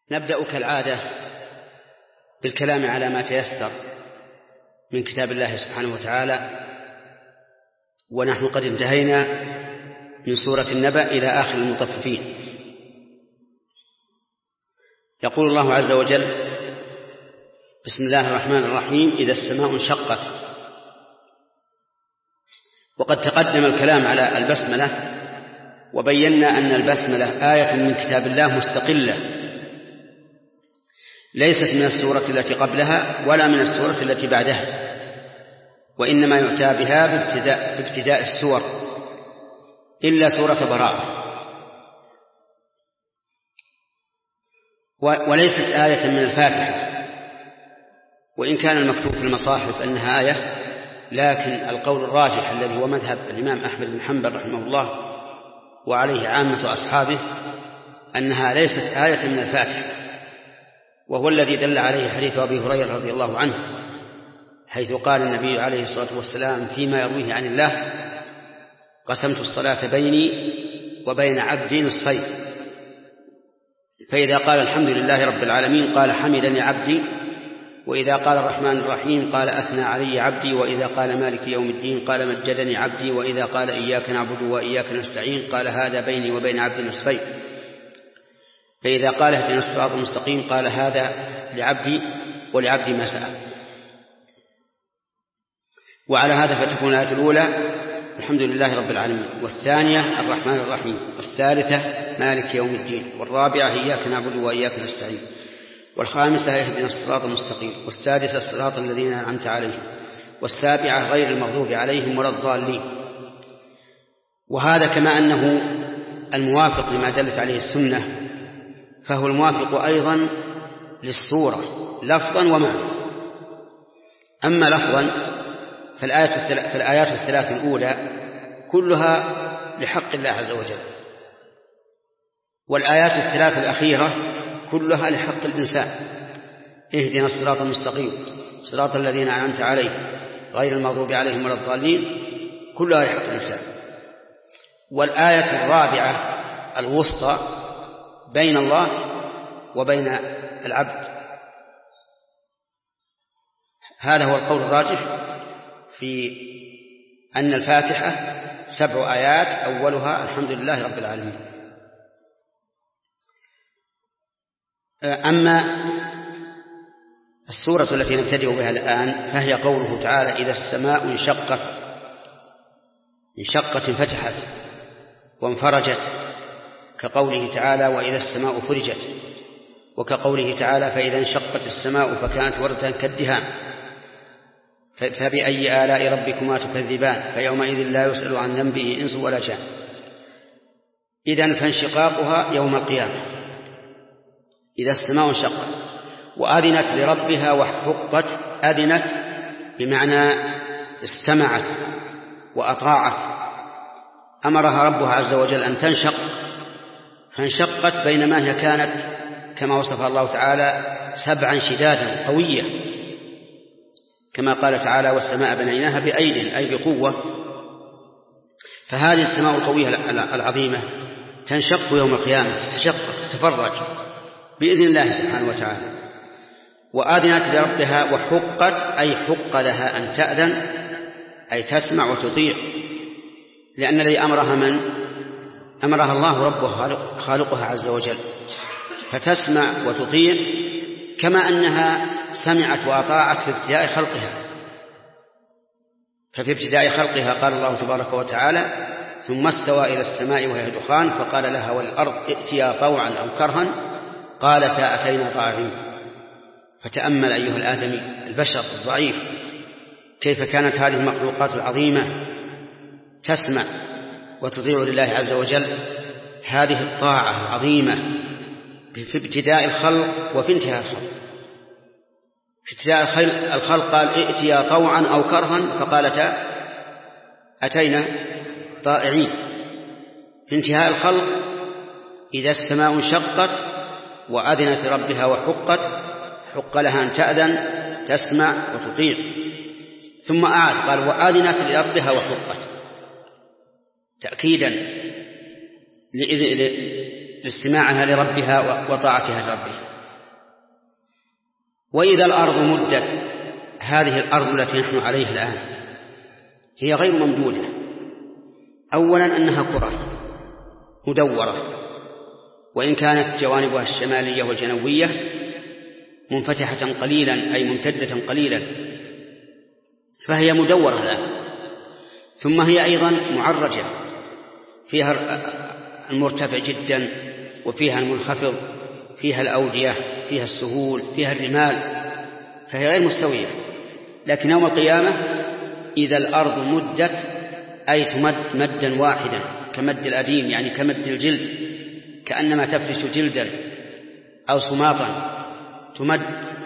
نبدأ كالعادة بالكلام على ما تيسر من كتاب الله سبحانه وتعالى، ونحن قد انتهينا من سورة النبأ إلى آخر المطففين. يقول الله عز وجل: بسم الله الرحمن الرحيم: إذا السماء انشقت. وقد تقدم الكلام على البسملة، وبينا أن البسملة آية من كتاب الله مستقلة، ليست من السورة التي قبلها ولا من السورة التي بعدها، وإنما يؤتى بها بابتداء السور إلا سورة براءة، وليست آية من الفاتحة، وإن كان المكتوب في المصاحف أنها آية، لكن القول الراجح الذي هو مذهب الإمام أحمد بن حنبل رحمه الله وعليه عامة أصحابه أنها ليست آية من الفاتحة، وهو الذي دل عليه حديث أبي هريرة رضي الله عنه، حيث قال النبي عليه الصلاة والسلام فيما يرويه عن الله: قسمت الصلاة بيني وبين عبدي نصفين، فإذا قال الحمد لله رب العالمين قال حمدني عبدي، وإذا قال الرحمن الرحيم قال أثنى علي عبدي، وإذا قال مالك يوم الدين قال مجدني عبدي، وإذا قال إياك نعبد وإياك نستعين قال هذا بيني وبين عبدي نصفين، فإذا قال اهدنا الصراط المستقيم قال هذا لعبدي ولعبدي ما سأل. وعلى هذا فتكون الآية الأولى الحمد لله رب العالمين، والثانية الرحمن الرحيم، والثالثة مالك يوم الدين، والرابعة إياك نعبد وإياك نستعين، والخامسة اهدنا الصراط المستقيم، والسادسة الصراط الذين أنعمت عليهم، والسابعة غير المغضوب عليهم ولا الضالين. وهذا كما أنه الموافق لما دلت عليه السنة، فهو الموافق أيضا للسورة لفظا ومعنى. أما لفظا فالآيات الثلاث الأولى كلها لحق الله عز وجل، والآيات الثلاث الأخيرة كلها لحق الإنسان: اهدنا الصراط المستقيم، صراط الذين أنعمت عليهم غير المغضوب عليهم ولا الضالين، كلها لحق الإنسان. والآية الرابعة الوسطى بين الله وبين العبد. هذا هو القول الراجح في أن الفاتحة 7 آيات أولها الحمد لله رب العالمين. أما السورة التي نبتدئ بها الآن فهي قوله تعالى: إذا السماء انشقت انفتحت وانفرجت، كقوله تعالى: وإذا السماء فرجت، وكقوله تعالى: فإذا انشقت السماء فكانت وردة كالدهان، فبأي آلاء ربكما تكذبان، فيومئذ لا يسأل عن ذنبه إنس ولا جان. إذن فانشقاقها يوم القيامة. إذا السماء انشقت وأذنت لربها وحقت. أذنت بمعنى استمعت وأطاعت، أمرها ربها عز وجل أن تنشق فانشقت، بينما هي كانت كما وصفها الله تعالى 7 شدادا قوية، كما قال تعالى: والسماء بنيناها بأيد، أي بقوة. فهذه السماء القوية العظيمة تنشق يوم القيامة، تتشقق تفرج بإذن الله سبحانه وتعالى. وآذنت لربها وحقت، أي حق لها أن تأذن، أي تسمع وتطيع، لأن الذي أمرها من؟ أمرها الله ربها خالقها عز وجل، فتسمع وتطيع كما أنها سمعت وأطاعت في ابتداء خلقها. ففي ابتداء خلقها قال الله تبارك وتعالى: ثم استوى إلى السماء وهي دخان فقال لها والأرض ائتيا طوعا أو كرها قالتا أتينا طائعين. فتأمل أيها الآدمي البشر الضعيف كيف كانت هذه المخلوقات العظيمة تسمع وتطيع لله عز وجل هذه الطاعة العظيمة في ابتداء الخلق وفي انتهاء الخلق. في ابتداء الخلق قال ائتيا طوعا أو كرها فقالتا أتينا طائعين. في انتهاء الخلق إذا السماء انشقت وأذنت ربها وحقت، حق لها أن تأذن تسمع وتطيع. ثم أعاد قال وأذنت لربها وحقت، تأكيدا لاستماعها لربها وطاعتها لربها. وإذا الأرض مدت، هذه الأرض التي نحن عليها الآن هي غير ممدودة. أولا أنها كرة مدورة، وإن كانت جوانبها الشمالية والجنوبية منفتحة قليلا أي ممتدة قليلا، فهي مدورة الآن. ثم هي أيضا معرجة، فيها المرتفع جدا وفيها المنخفض، فيها الأودية، فيها السهول، فيها الرمال، فهي غير مستوية. لكن يوم القيامة إذا الأرض مدت أي تمد مدا واحدا كمد الأديم، يعني كمد الجلد، كأنما تفرش جلدا أو سماطا تمد،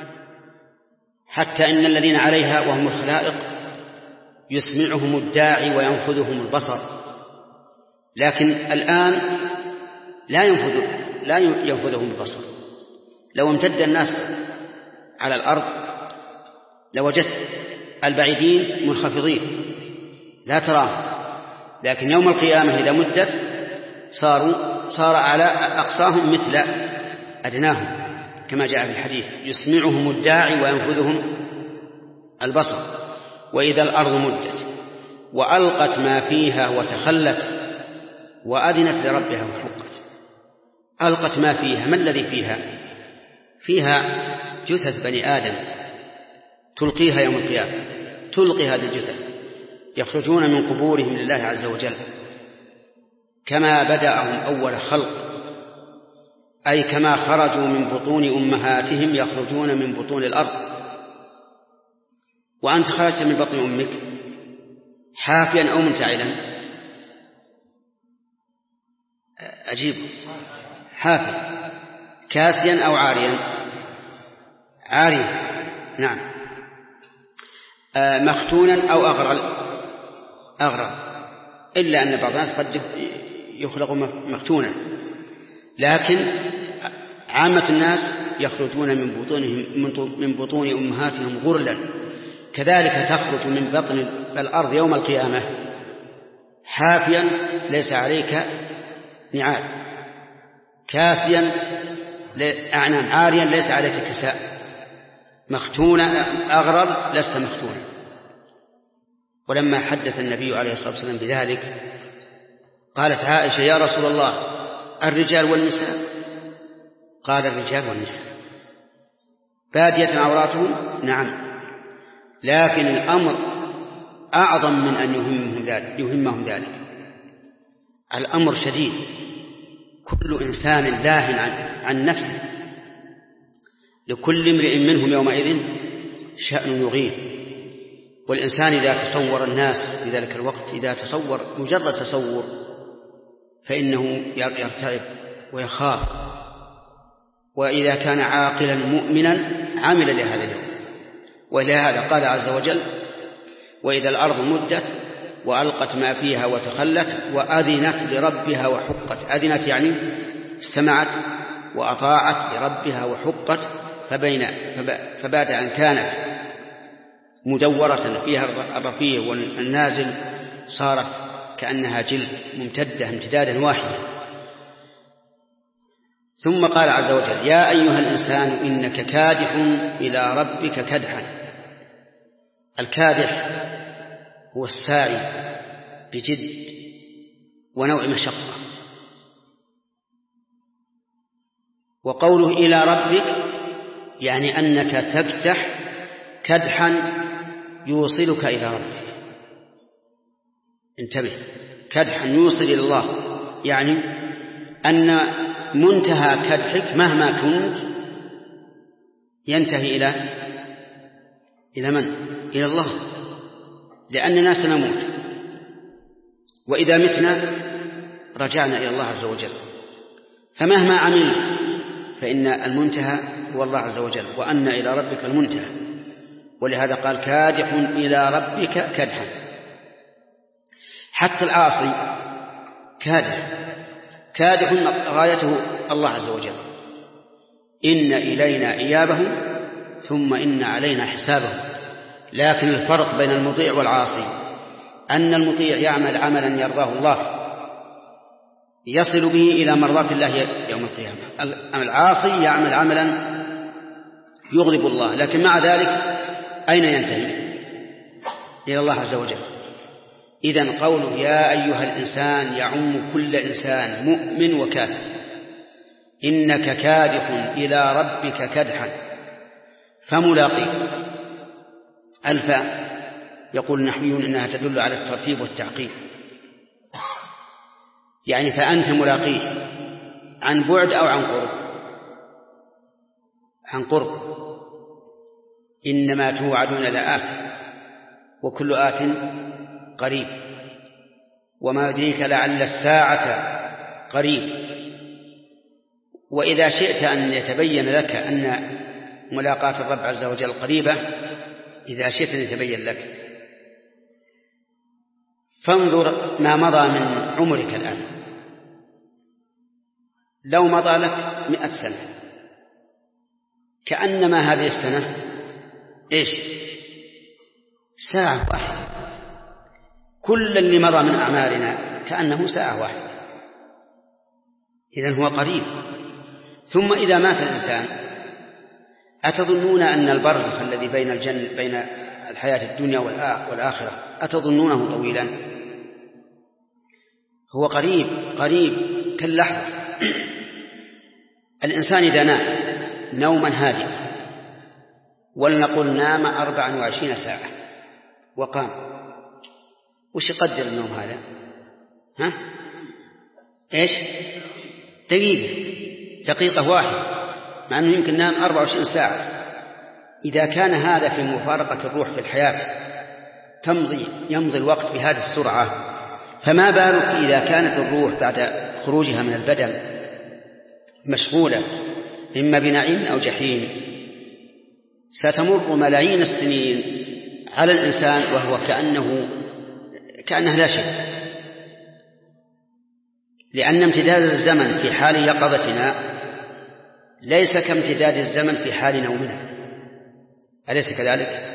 حتى إن الذين عليها وهم الخلائق يسمعهم الداعي وينفذهم البصر. لكن الآن لا ينفذهم البصر. لو امتد الناس على الأرض لوجدت البعيدين منخفضين لا تراهم، لكن يوم القيامة إذا مدت صار على أقصاهم مثل أدناهم، كما جاء في الحديث يسمعهم الداعي وينفذهم البصر. وإذا الأرض مدت وألقت ما فيها وتخلت وأذنت لربها وحقت. ألقت ما فيها، ما الذي فيها؟ فيها جثث بني آدم تلقيها يوم القيامة، تلقي هذه الجثث، يخرجون من قبورهم لله عز وجل كما بدأهم أول خلق، أي كما خرجوا من بطون أمهاتهم يخرجون من بطون الأرض. وأنت خرجت من بطن أمك حافيا أو منتعلا؟ أجيب، حافيا. كاسيا أو عاريا؟ عاريا، نعم. مختونا أو أغرل، إلا أن بعض الناس قد يخلق مختونا، لكن عامة الناس يخرجون من بطون أمهاتهم غرلا. كذلك تخرج من بطن الأرض يوم القيامة حافيا ليس عليك نعال، كاسيا عاريا ليس عليك كساء، مختونا أغرل لست مختونا. ولما حدث النبي عليه الصلاة والسلام بذلك قالت عائشة: يا رسول الله الرجال والنساء؟ قال: الرجال والنساء بادية عوراتهم، نعم، لكن الأمر أعظم من أن يهمهم ذلك. الأمر شديد، كل إنسان لاهٍ عن نفسه، لكل امرئ منهم يومئذ شأن يغيه. والإنسان إذا تصور الناس في ذلك الوقت، إذا تصور مجرد تصور، فإنه يرتعب ويخاف. وإذا كان عاقلا مؤمنا عمل لهذا اليوم. ولهذا قال عز وجل: وإذا الأرض مدت وألقت ما فيها وتخلت وأذنت لربها وحقت. أذنت يعني استمعت وأطاعت لربها وحقت، فبعد أن كانت مدورة فيها الرفيع والنازل صارت كأنها جلد ممتدة امتدادا واحدا. ثم قال عز وجل: يا أيها الإنسان إنك كادح إلى ربك كدحا. الكادح هو الساعي بجد ونوع مشقة. وقوله إلى ربك يعني أنك تكدح كدحا يوصلك إلى ربك. انتبه، كدحا يوصل إلى الله، يعني أن منتهى كدحك مهما كنت ينتهي إلى من؟ إلى الله، لأننا سنموت، وإذا متنا رجعنا إلى الله عز وجل. فمهما عملت فإن المنتهى هو الله عز وجل، وأن إلى ربك المنتهى. ولهذا قال: كادح إلى ربك كدحا. حتى العاصي كادح غايته الله عز وجل. إن إلينا إيابهم ثم إن علينا حسابهم. لكن الفرق بين المطيع والعاصي أن المطيع يعمل عملا يرضاه الله يصل به إلى مرضات الله يوم القيامة، أما العاصي يعمل عملا يغضب الله، لكن مع ذلك أين ينتهي؟ إلى الله عز وجل. إذن قوله يا أيها الإنسان يعم كل إنسان مؤمن وكافر. إنك كادح إلى ربك كدحا فملاقيه. الفاء يقول النحويون إنها تدل على الترتيب والتعقيب، يعني فأنت ملاقيه عن بعد أو عن قرب. عن قرب. إنما توعدون لآت وكل آت قريب، وما يدريك لعل الساعة قريب. وإذا شئت أن يتبين لك أن ملاقاة الرب عز وجل قريبة، إذا شئت أن يتبين لك، فانظر ما مضى من عمرك الآن. لو مضى لك 100 سنة، كأنما هذه السنة إيش؟ ساعة واحدة. كل اللي مضى من أعمارنا كأنه ساعة واحدة. إذن هو قريب. ثم إذا مات الإنسان أتظنون أن البرزخ الذي بين الحياة الدنيا والآخرة أتظنونه طويلا؟ هو قريب قريب كاللحظة. الإنسان إذا نام نوما هادئا، ولنقل نام 24 ساعة وقام، وش يقدر النوم هذا؟ ها؟ إيش؟ دقيقة واحدة، مع أنه يمكن نام 24 ساعة. إذا كان هذا في مفارقة الروح في الحياة يمضي الوقت بهذه السرعة، فما بالك إذا كانت الروح بعد خروجها من البدن مشغولة إما بنعيم أو جحيم، ستمر ملايين السنين على الإنسان وهو كأنه لا شيء. لأن امتداد الزمن في حال يقظتنا ليس كامتداد الزمن في حال نومنا، أليس كذلك؟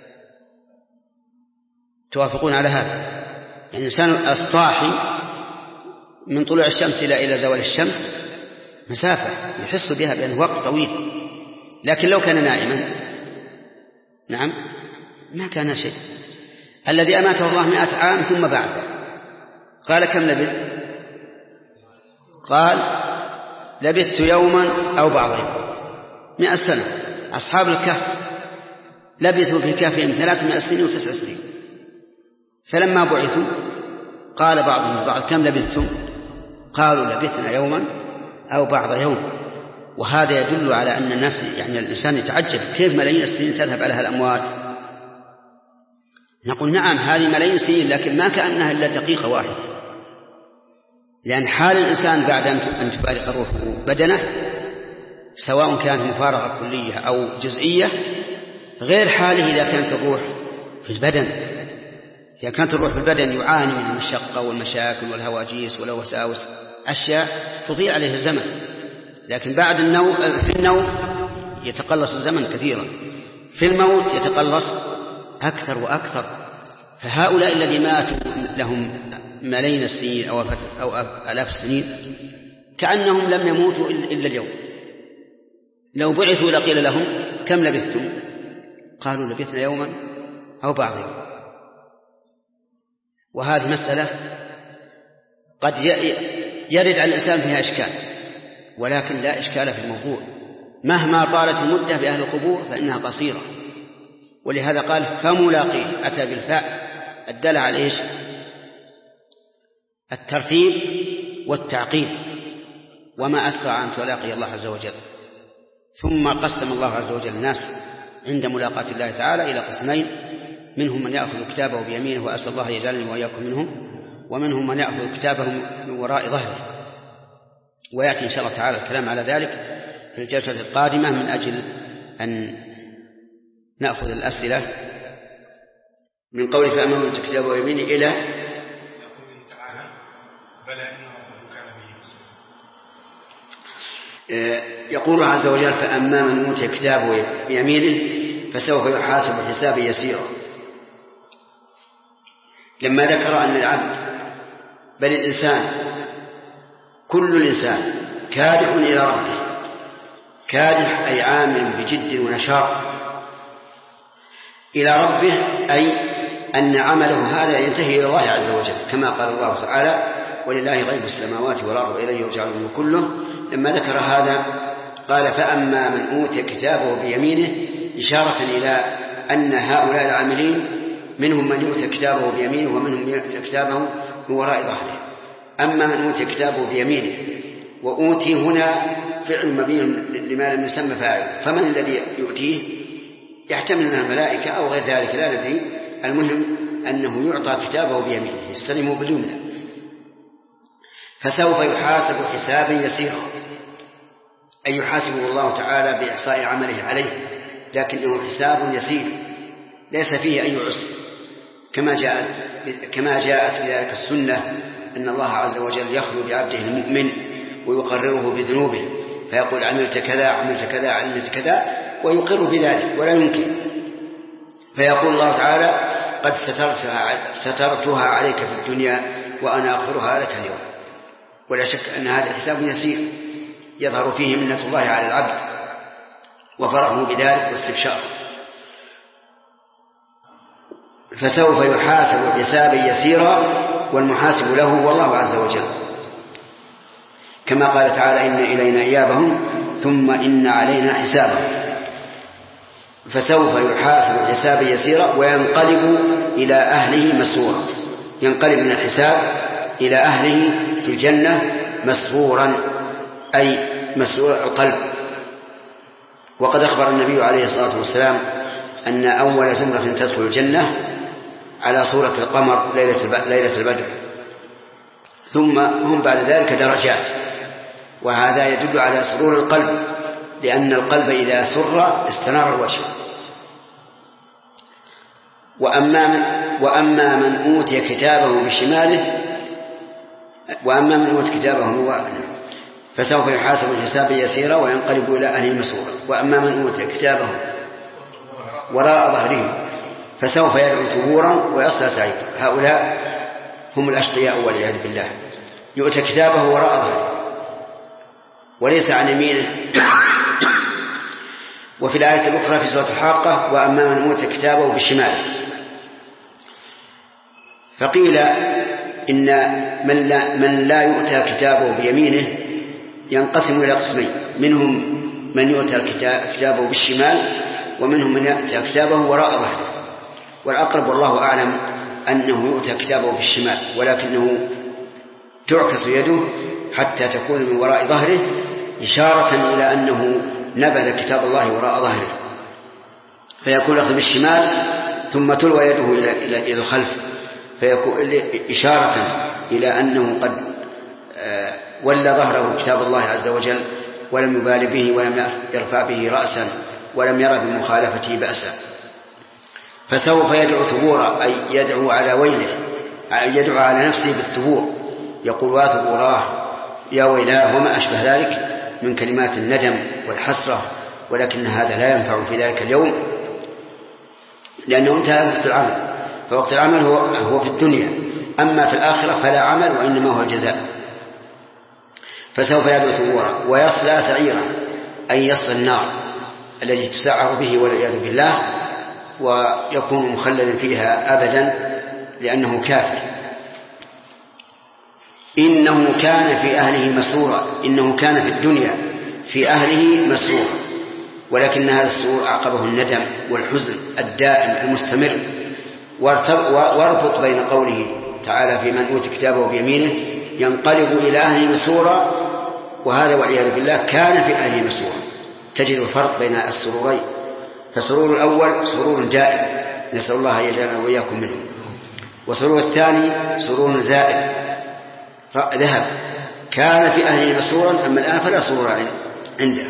توافقون على هذا؟ يعني الإنسان الصاحي من طلوع الشمس إلى زوال الشمس مسافة يحس بها بأنه وقت طويل، لكن لو كان نائما نعم ما كان شيء. الذي أماته الله 100 عام ثم بعده قال كم لبثت؟ قال لبثت يوما أو بعض يوم. 100 سنة. أصحاب الكهف لبثوا في كهفهم 300 سنين و9 سنين، فلما بعثوا قال بعضهم البعض كم لبثتم؟ قالوا لبثنا يوما أو بعض يوم. وهذا يدل على أن الناس يعني الإنسان يتعجب كيف ملايين السنين تذهب عليها الأموات. نقول نعم هذه ملايين السنين، لكن ما كأنها إلا دقيقة واحدة، لأن حال الإنسان بعد أن تفارق الروح بدنه سواء كانت مفارقة كلية أو جزئية غير حاله إذا كانت الروح في البدن. إذا كانت الروح في البدن يعاني من المشقة والمشاكل والهواجيس والوساوس، أشياء تضيع عليه الزمن، لكن بعد في النوم يتقلص الزمن كثيرا، في الموت يتقلص أكثر وأكثر. فهؤلاء الذي ماتوا لهم ملايين السنين أو آلاف السنين كأنهم لم يموتوا إلا اليوم. لو بعثوا لقيل لهم كم لبثتم؟ قالوا لبثنا يوما أو بعض يوم. وهذه مسألة قد يرد على الإنسان فيها إشكال، ولكن لا إشكال في الموضوع. مهما طالت المدة بأهل القبور فإنها قصيرة، ولهذا قال فملاقيه، أتى بالفاء الدالة على إيش؟ الترتيب والتعقيب. وما أسرع أن تلاقي الله عز وجل. ثم قسم الله عز وجل الناس عند ملاقاة الله تعالى إلى قسمين: منهم من يأخذ كتابه بيمينه وأسأل الله يجعلني وإياكم منهم، ومنهم من يأخذ كتابه من وراء ظهره. ويأتي إن شاء الله تعالى الكلام على ذلك في الجلسة القادمة من أجل أن نأخذ الأسئلة من قول فأما من كتابه بيمينه إلى يقول عز وجل فأما من أوتي كتابه بيمينه فسوف يحاسب حسابا يسيرا. لما ذكر أن العبد بل الإنسان كل الإنسان كادح إلى ربه كادح أي عامل بجد ونشاط إلى ربه، أي أن عمله هذا ينتهي إلى الله عز وجل، كما قال الله تعالى ولله غيب السماوات والأرض وإليه يرجع الأمر كله. لما ذكر هذا قال فأما من أوتي كتابه بيمينه، إشارة إلى أن هؤلاء العاملين منهم من يؤتى كتابه بيمينه ومنهم من يؤتى كتابه من وراء ظهره. أما من أوتي كتابه بيمينه، وأوتي هنا فعل مبين لما لم يسمى فاعل، فمن الذي يؤتيه؟ يحتمل أنها الملائكة أو غير ذلك لا ندري، المهم أنه يعطى كتابه بيمينه يستلمه باليمنى، فسوف يحاسب حسابا يسيرا، أي يحاسبه الله تعالى بإحصاء عمله عليه، لكنه حساب يسير ليس فيه أي عسر، كما جاءت بذلك السنة أن الله عز وجل يخلو بعبده المؤمن ويقرره بذنوبه، فيقول عملت كذا عملت كذا عملت كذا، ويقر بذلك ولا ينكر، فيقول الله تعالى قد سترتها عليك في الدنيا وأنا أغفرها لك اليوم. ولا شك أن هذا الحساب يسير يظهر فيه منة الله على العبد وفرحه بذلك واستبشاره. فسوف يحاسب حسابا يسيرا، والمحاسب له هو الله عز وجل، كما قال تعالى إن إلينا إيابهم ثم إن علينا حسابهم. فسوف يحاسب حسابا يسيرا وينقلب إلى أهله مسرورا، ينقلب من الحساب إلى أهله في الجنة مسرورا، أي مسرور القلب. وقد أخبر النبي عليه الصلاة والسلام أن أول زمرة تدخل الجنة على صورة القمر ليلة البدر، ثم هم بعد ذلك درجات، وهذا يدل على سرور القلب، لأن القلب إذا سر استنار الوجه. وأما من أوتي كتابه بشماله، وأما من أوتي كتابه فسوف يحاسب حسابا يسيرا وينقلب إلى أهله مسرورا. وأما من أوتي كتابه وراء ظهره فسوف يدعو ثبورا ويصلى سعيرا. هؤلاء هم الأشقياء والعياذ بالله، يؤتى كتابه وراء ظهره وليس عن يمينه. وفي الآية الأخرى في سورة الحاقة وأما من أوتي كتابه بالشمال. فقيل إن من لا يؤتى كتابه بيمينه ينقسم إلى قسمين، منهم من يؤتى كتابه بالشمال ومنهم من يؤتى كتابه وراء ظهره. والأقرب والله أعلم أنه يؤتى كتابه بالشمال، ولكنه تعكس يده حتى تكون من وراء ظهره، إشارة إلى أنه نبذ كتاب الله وراء ظهره، فيكون أخذ بالشمال ثم تلوى يده إلى الخلف، فيكون إشارة إلى أنه قد ولى ظهره كتاب الله عز وجل ولم يبال به ولم يرفع به رأسا ولم يرى بمخالفته بأسا. فسوف يدعو ثبورا، أي يدعو على ويله، يدعو على نفسه بالثبور، يقول واثبوراه يا ويلاه وما أشبه ذلك من كلمات الندم والحسرة، ولكن هذا لا ينفع في ذلك اليوم لأنه انتهى وقت العمل، فوقت العمل هو في الدنيا، أما في الآخرة فلا عمل وإنما هو الجزاء. فسوف يدعو ثبورا ويصلى سعيرا، أي يصلى النار التي تسعر به والعياذ بالله، ويكون مخلدا فيها أبدا لأنه كافر. إنه كان في أهله مسرورا، إنه كان في الدنيا في أهله مسرورا، ولكن هذا السرور أعقبه الندم والحزن الدائم المستمر. واربط بين قوله تعالى في من أوتي كتابه بيمينه ينقلب إلى أهله مسرورا، وهذا والعياذ بالله كان في أهله مسرورا. تجد الفرق بين السرورين، فسرور الأول سرور دائم نسأل الله أن يجعلنا وإياكم منه، وسرور الثاني سرور زائد ذهب، كان في أهله مسرورا أما الآن فلا سرور عنده.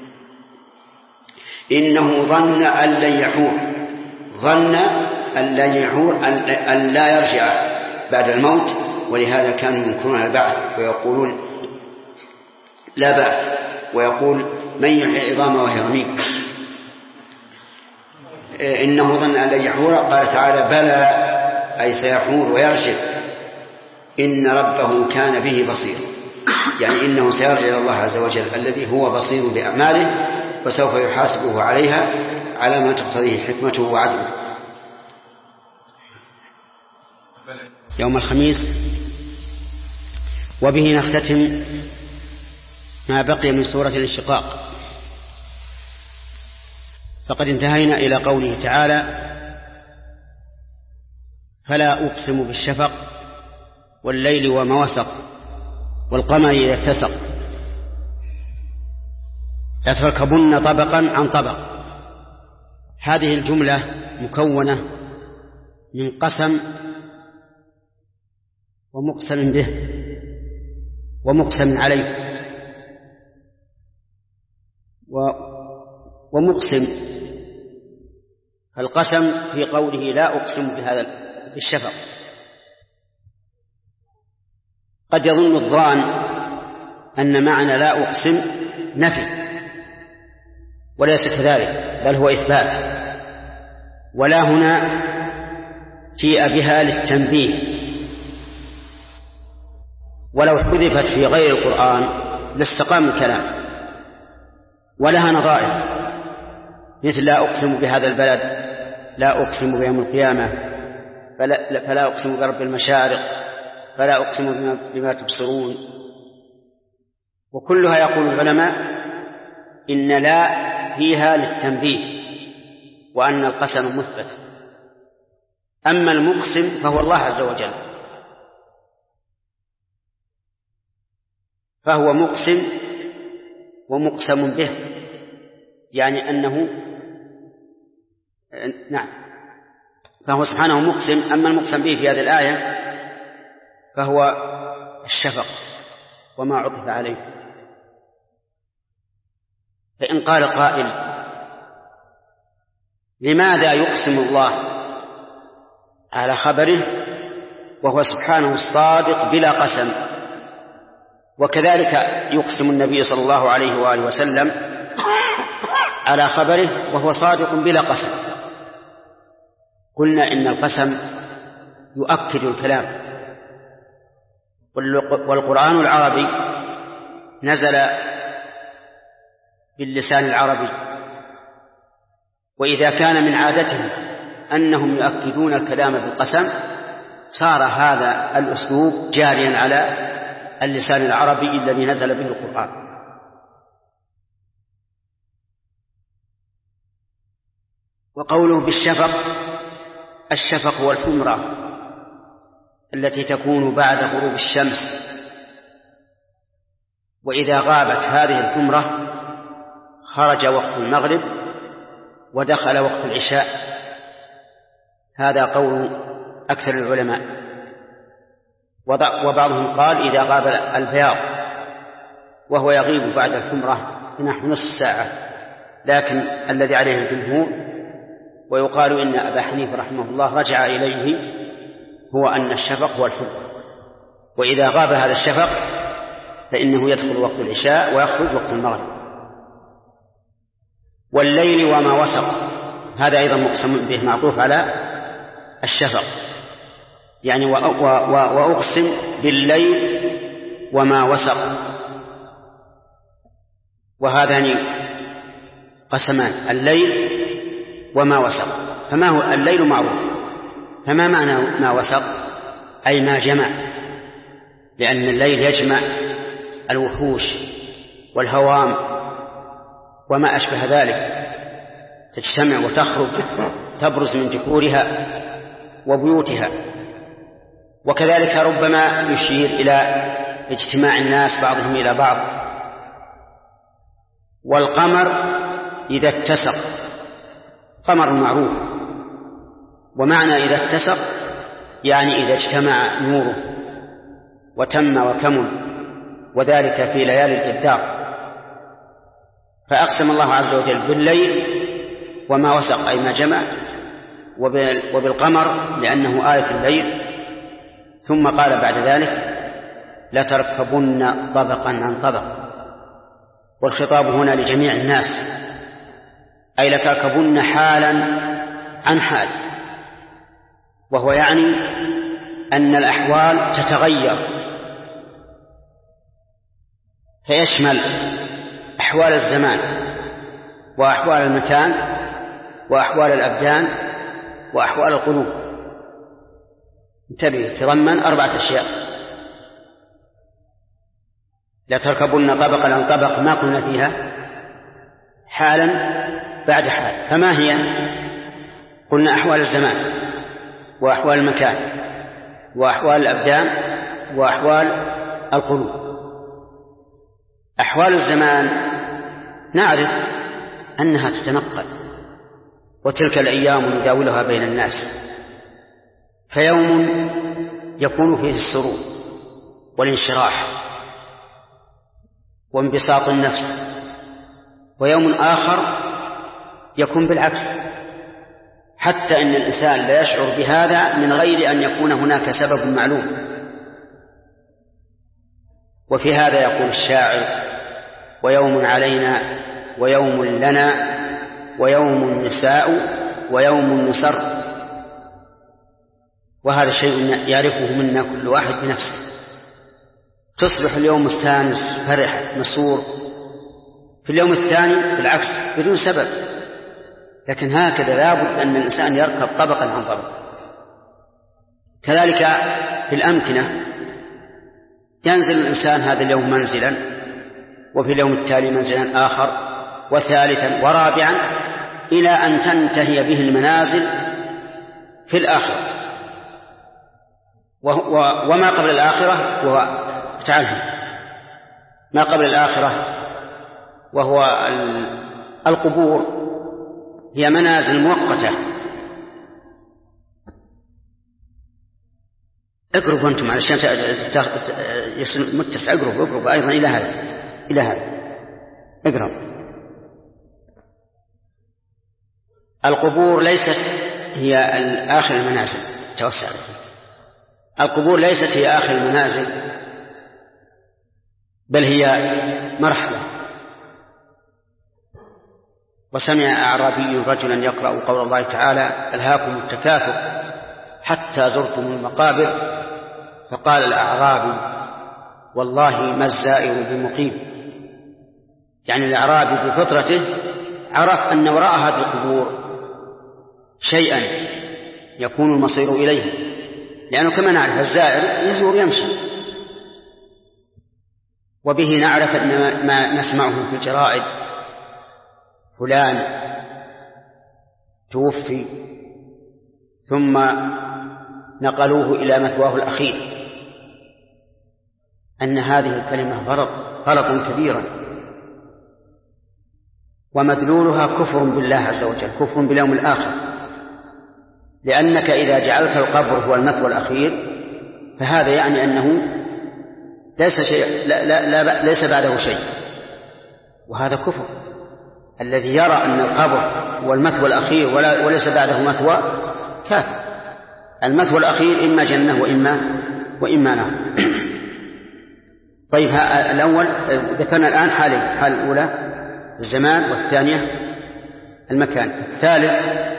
إنه ظن أن لن يحور، ظن أن لن يحور، أن لا يرجع بعد الموت، ولهذا كانوا ينكرون البعث ويقولون لا بعث، ويقول من يحيي العظام وهي رميم. إنه ظن أن لن يحور، قال تعالى بلى أي سيحور ويرجع، إن ربه كان به بصير. يعني إنه سيرجع إلى الله عز وجل الذي هو بصير بأعماله وسوف يحاسبه عليها على ما تقتضيه حكمته وعدله. يوم الخميس. وبه نختتم ما بقي من سورة الانشقاق، فقد انتهينا إلى قوله تعالى: فلا أقسم بالشفق والليل وما وسق والقمر إذا اتسق لتركبن طبقا عن طبق. هذه الجملة مكونة من قسم ومقسم به ومقسم عليه ومقسم. فالقسم في قوله لا أقسم بالشفق، قد يظن الظان أن معنى لا أقسم نفي، وليس كذلك، بل هو إثبات. ولا هنا جيء بها للتنبيه، ولو حذفت في غير القرآن لاستقام الكلام. ولها نظائر، مثل لا أقسم بهذا البلد، لا أقسم بيوم القيامة، فلا أقسم برب المشارق، فلا أقسم بما تبصرون. وكلها يقول العلماء إن لا فيها للتنبيه، وأن القسم مثبت. أما المقسم فهو الله عز وجل، فهو مقسم ومقسم به، يعني أنه نعم، فهو سبحانه مقسم. أما المقسم به في هذه الآية فهو الشفق وما عطف عليه. فإن قال قائل: لماذا يقسم الله على خبره وهو سبحانه الصادق بلا قسم، وكذلك يقسم النبي صلى الله عليه وآله وسلم على خبره وهو صادق بلا قسم؟ قلنا إن القسم يؤكد الكلام، والقرآن العربي نزل باللسان العربي، وإذا كان من عادتهم أنهم يؤكدون الكلام بالقسم صار هذا الأسلوب جاريا على اللسان العربي الذي نزل به القرآن. وقوله بالشفق، الشفق هو الحمرة التي تكون بعد غروب الشمس، وإذا غابت هذه الحمرة خرج وقت المغرب ودخل وقت العشاء. هذا قول أكثر العلماء. وبعضهم قال إذا غاب البياض، وهو يغيب بعد الحمرة بنحو نصف ساعة، لكن الذي عليه الجمهور ويقال إن أبا حنيفة رحمه الله رجع إليه هو أن الشفق هو الحمرة، وإذا غاب هذا الشفق فإنه يدخل وقت العشاء ويخرج وقت المغرب. والليل وما وسق، هذا أيضا مقسم به معطوف على الشفق، يعني وأقسم بالليل وما وسق. وهذان قسمان، الليل وما وسق. فما هو الليل؟ معروف، فما معنى ما وسق؟ أي ما جمع، لأن الليل يجمع الوحوش والهوام وما أشبه ذلك، تجتمع وتخرج تبرز من جحورها وبيوتها. وكذلك ربما يشير إلى اجتماع الناس بعضهم إلى بعض. والقمر إذا اتسق، قمر معروف، ومعنى إذا اتسق يعني إذا اجتمع نوره وتم وكمل، وذلك في ليالي الإبدار. فأقسم الله عز وجل بالليل وما وسق أي ما جمع، وبالقمر لأنه آية الليل. ثم قال بعد ذلك لتركبن طبقا عن طبق، والخطاب هنا لجميع الناس، أي لتركبن حالا عن حال، وهو يعني أن الأحوال تتغير فيشمل أحوال الزمان وأحوال المكان وأحوال الأبدان وأحوال القلوب. انتبه، تضمن 4 أشياء. لا تركبن طبقا عن طبق، ما قلنا فيها حالا بعد حال. فما هي؟ قلنا أحوال الزمان وأحوال المكان وأحوال الأبدان وأحوال القلوب. أحوال الزمان نعرف أنها تتنقل، وتلك الأيام نداولها بين الناس، فيوم يكون فيه السرور والانشراح وانبساط النفس، ويوم آخر يكون بالعكس، حتى إن الإنسان لا يشعر بهذا من غير أن يكون هناك سبب معلوم. وفي هذا يقول الشاعر: ويوم علينا ويوم لنا ويوم نساء ويوم نسر. وهذا شيء يعرفه منا كل واحد بنفسه. تصبح اليوم مستانس فرح مسرور، في اليوم الثاني بالعكس بدون سبب. لكن هكذا لابد أن الإنسان يركب طبقا عن طبق. كذلك في الأمكنة، ينزل الإنسان هذا اليوم منزلا، وفي اليوم التالي منزلا آخر، وثالثا ورابعا، إلى أن تنتهي به المنازل في الآخرة. وما قبل الآخرة ما قبل الآخرة وهو القبور هي منازل مؤقتة. اقربوا أنتم علشان متسع، اقربوا أيضا إلى هذا اقرب. القبور ليست هي آخر المنازل، توسع. القبور ليست هي آخر المنازل، بل هي مرحلة. وسمع أعرابي رجلا يقرأ قول الله تعالى: ألهاكم التكاثر حتى زرتم المقابر، فقال الأعرابي: والله ما الزائر بمقيم. يعني الأعرابي بفطرته عرف أن وراء هذه القبور شيئا يكون المصير إليه، لأنه كما نعرف الزائر يزور يمشي. وبه نعرف أن ما نسمعه في الجرائد: فلان توفي ثم نقلوه إلى مثواه الأخير، أن هذه الكلمة غلط كبيرا، ومدلولها كفر بالله عز وجل، كفر باليوم الآخر. لأنك إذا جعلت القبر هو المثوى الأخير فهذا يعني أنه ليس بعده شيء، وهذا كفر. الذي يرى أن القبر هو المثوى الأخير وليس بعده مثوى كافر. المثوى الأخير إما جنة وإما نار. طيب، الأول ذكرنا الآن حالين: حال الأولى الزمان، والثانية المكان. الثالث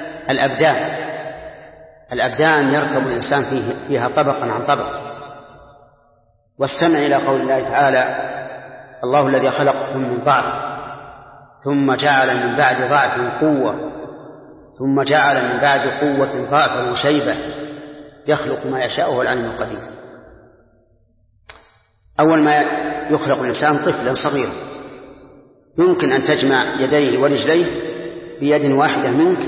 الأبدان يركب الإنسان فيها طبقا عن طبق. واستمع إلى قول الله تعالى: الله الذي خلقكم من ضعف ثم جعل من بعد ضعف قوة ثم جعل من بعد قوة ضعفا وشيبة يخلق ما يشاء وهو العليم القدير. أول ما يخلق الإنسان طفلا صغيرا، يمكن أن تجمع يديه ورجليه بيد واحدة منك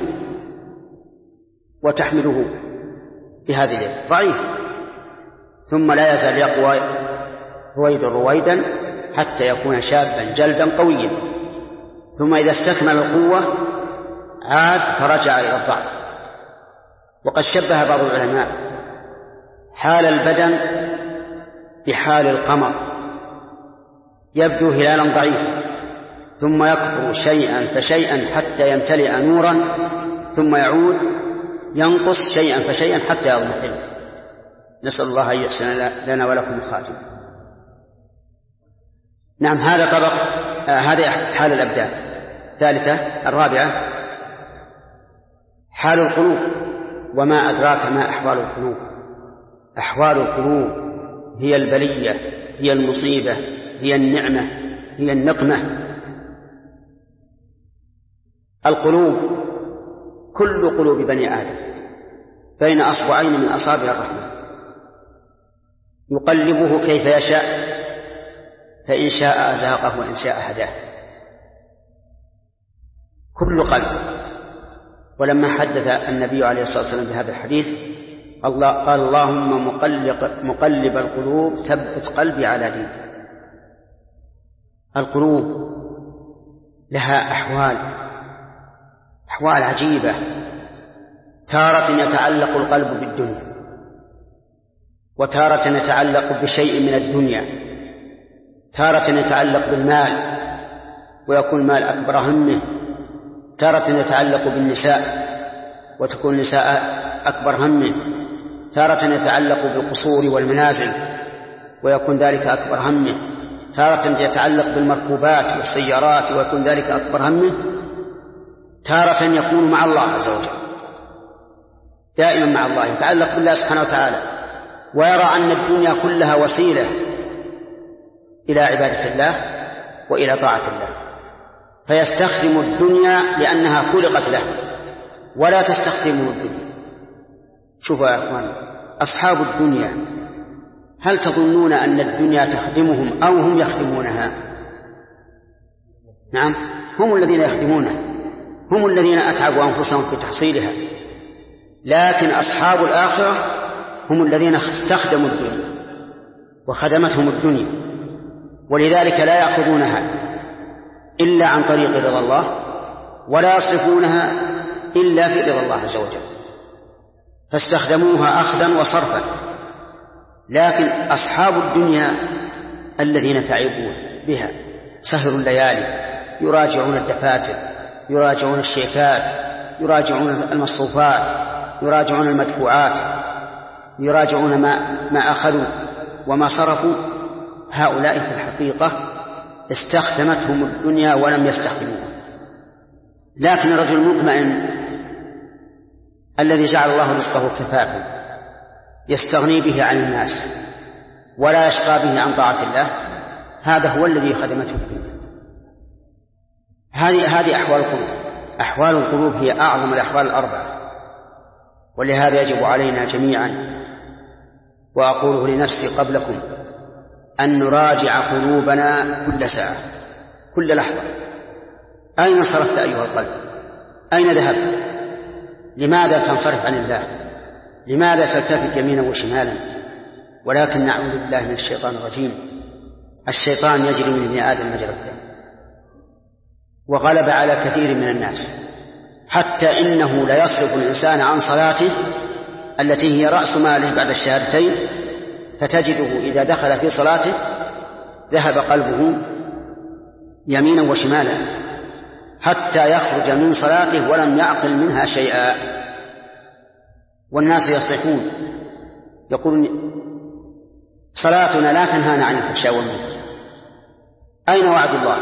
وتحمله بهذه اليد، ضعيف، ثم لا يزال يقوى رويدا حتى يكون شابا جلدا قويا، ثم إذا استكمل القوة عاد فرجع إلى الضعف. وقد شبه بعض العلماء حال البدن بحال القمر، يبدو هلالا ضعيفا ثم يكبر شيئا فشيئا حتى يمتلئ نورا، ثم يعود ينقص شيئا فشيئا حتى يضمحل. نسأل الله أن يحسن لنا ولكم الخاتمة. نعم، هذا طبق، هذه حال الأبدان. ثالثة الرابعة حال القلوب. وما أدراك ما أحوال القلوب؟ أحوال القلوب هي البلية، هي المصيبة، هي النعمة، هي النقمة. القلوب كل قلوب بني آدم بين أصبعين من أصابع الرحمن يقلبه كيف يشاء، فإن شاء أزاقه وإن شاء هداه، كل قلب. ولما حدث النبي عليه الصلاة والسلام بهذا الحديث قال اللهم مقلب القلوب ثبت قلبي على دينك. القلوب لها أحوال عجيبة، تارة يتعلق القلب بالدنيا، وتارة يتعلق بشيء من الدنيا، تارة يتعلق بالمال ويكون المال أكبر همه، تارة يتعلق بالنساء وتكون النساء أكبر همه، تارة يتعلق بالقصور والمنازل ويكون ذلك أكبر همه، تارة يتعلق بالمركوبات والسيارات ويكون ذلك أكبر همه، تارة يكون مع الله عز وجل، دائما مع الله، يتعلق بالله سبحانه وتعالى، ويرى أن الدنيا كلها وسيلة إلى عبادة الله وإلى طاعة الله، فيستخدم الدنيا لأنها خلقت له ولا تستخدمه الدنيا. شوفوا يا أخوان، أصحاب الدنيا هل تظنون أن الدنيا تخدمهم أو هم يخدمونها؟ نعم، هم الذين يخدمونها، هم الذين أتعبوا أنفسهم في تحصيلها، لكن أصحاب الآخرة هم الذين استخدموا الدنيا وخدمتهم الدنيا، ولذلك لا يأخذونها إلا عن طريق رضا الله ولا يصرفونها إلا في رضا الله عز وجل، فاستخدموها أخذا وصرفا. لكن أصحاب الدنيا الذين تعبوا بها سهروا الليالي، يراجعون الدفاتر، يراجعون الشيكات، يراجعون المصروفات، يراجعون المدفوعات، يراجعون ما أخذوا وما صرفوا، هؤلاء في الحقيقة استخدمتهم الدنيا ولم يستخدموها. لكن الرجل المطمئن الذي جعل الله رزقه كفافا يستغني به عن الناس ولا يشقى به عن طاعة الله، هذا هو الذي خدمته الدنيا. هذه أحوال القلوب. أحوال القلوب هي أعظم الأحوال الأربعة، ولهذا يجب علينا جميعا، وأقوله لنفسي قبلكم، أن نراجع قلوبنا كل ساعة كل لحظة. أين صرفت أيها القلب؟ أين ذهبت؟ لماذا تنصرف عن الله؟ لماذا تلتفت يمينا وشمالا؟ ولكن نعوذ بالله من الشيطان الرجيم. الشيطان يجري من ابن آدم مجرى الدم، وغلب على كثير من الناس، حتى إنه ليصرف الإنسان عن صلاته التي هي رأس ماله بعد الشهادتين، فتجده إذا دخل في صلاته ذهب قلبه يمينا وشمالا حتى يخرج من صلاته ولم يعقل منها شيئا. والناس يصيحون يقولون صلاتنا لا تنهانا عن الفحشاء والمنكر، أين وعد الله؟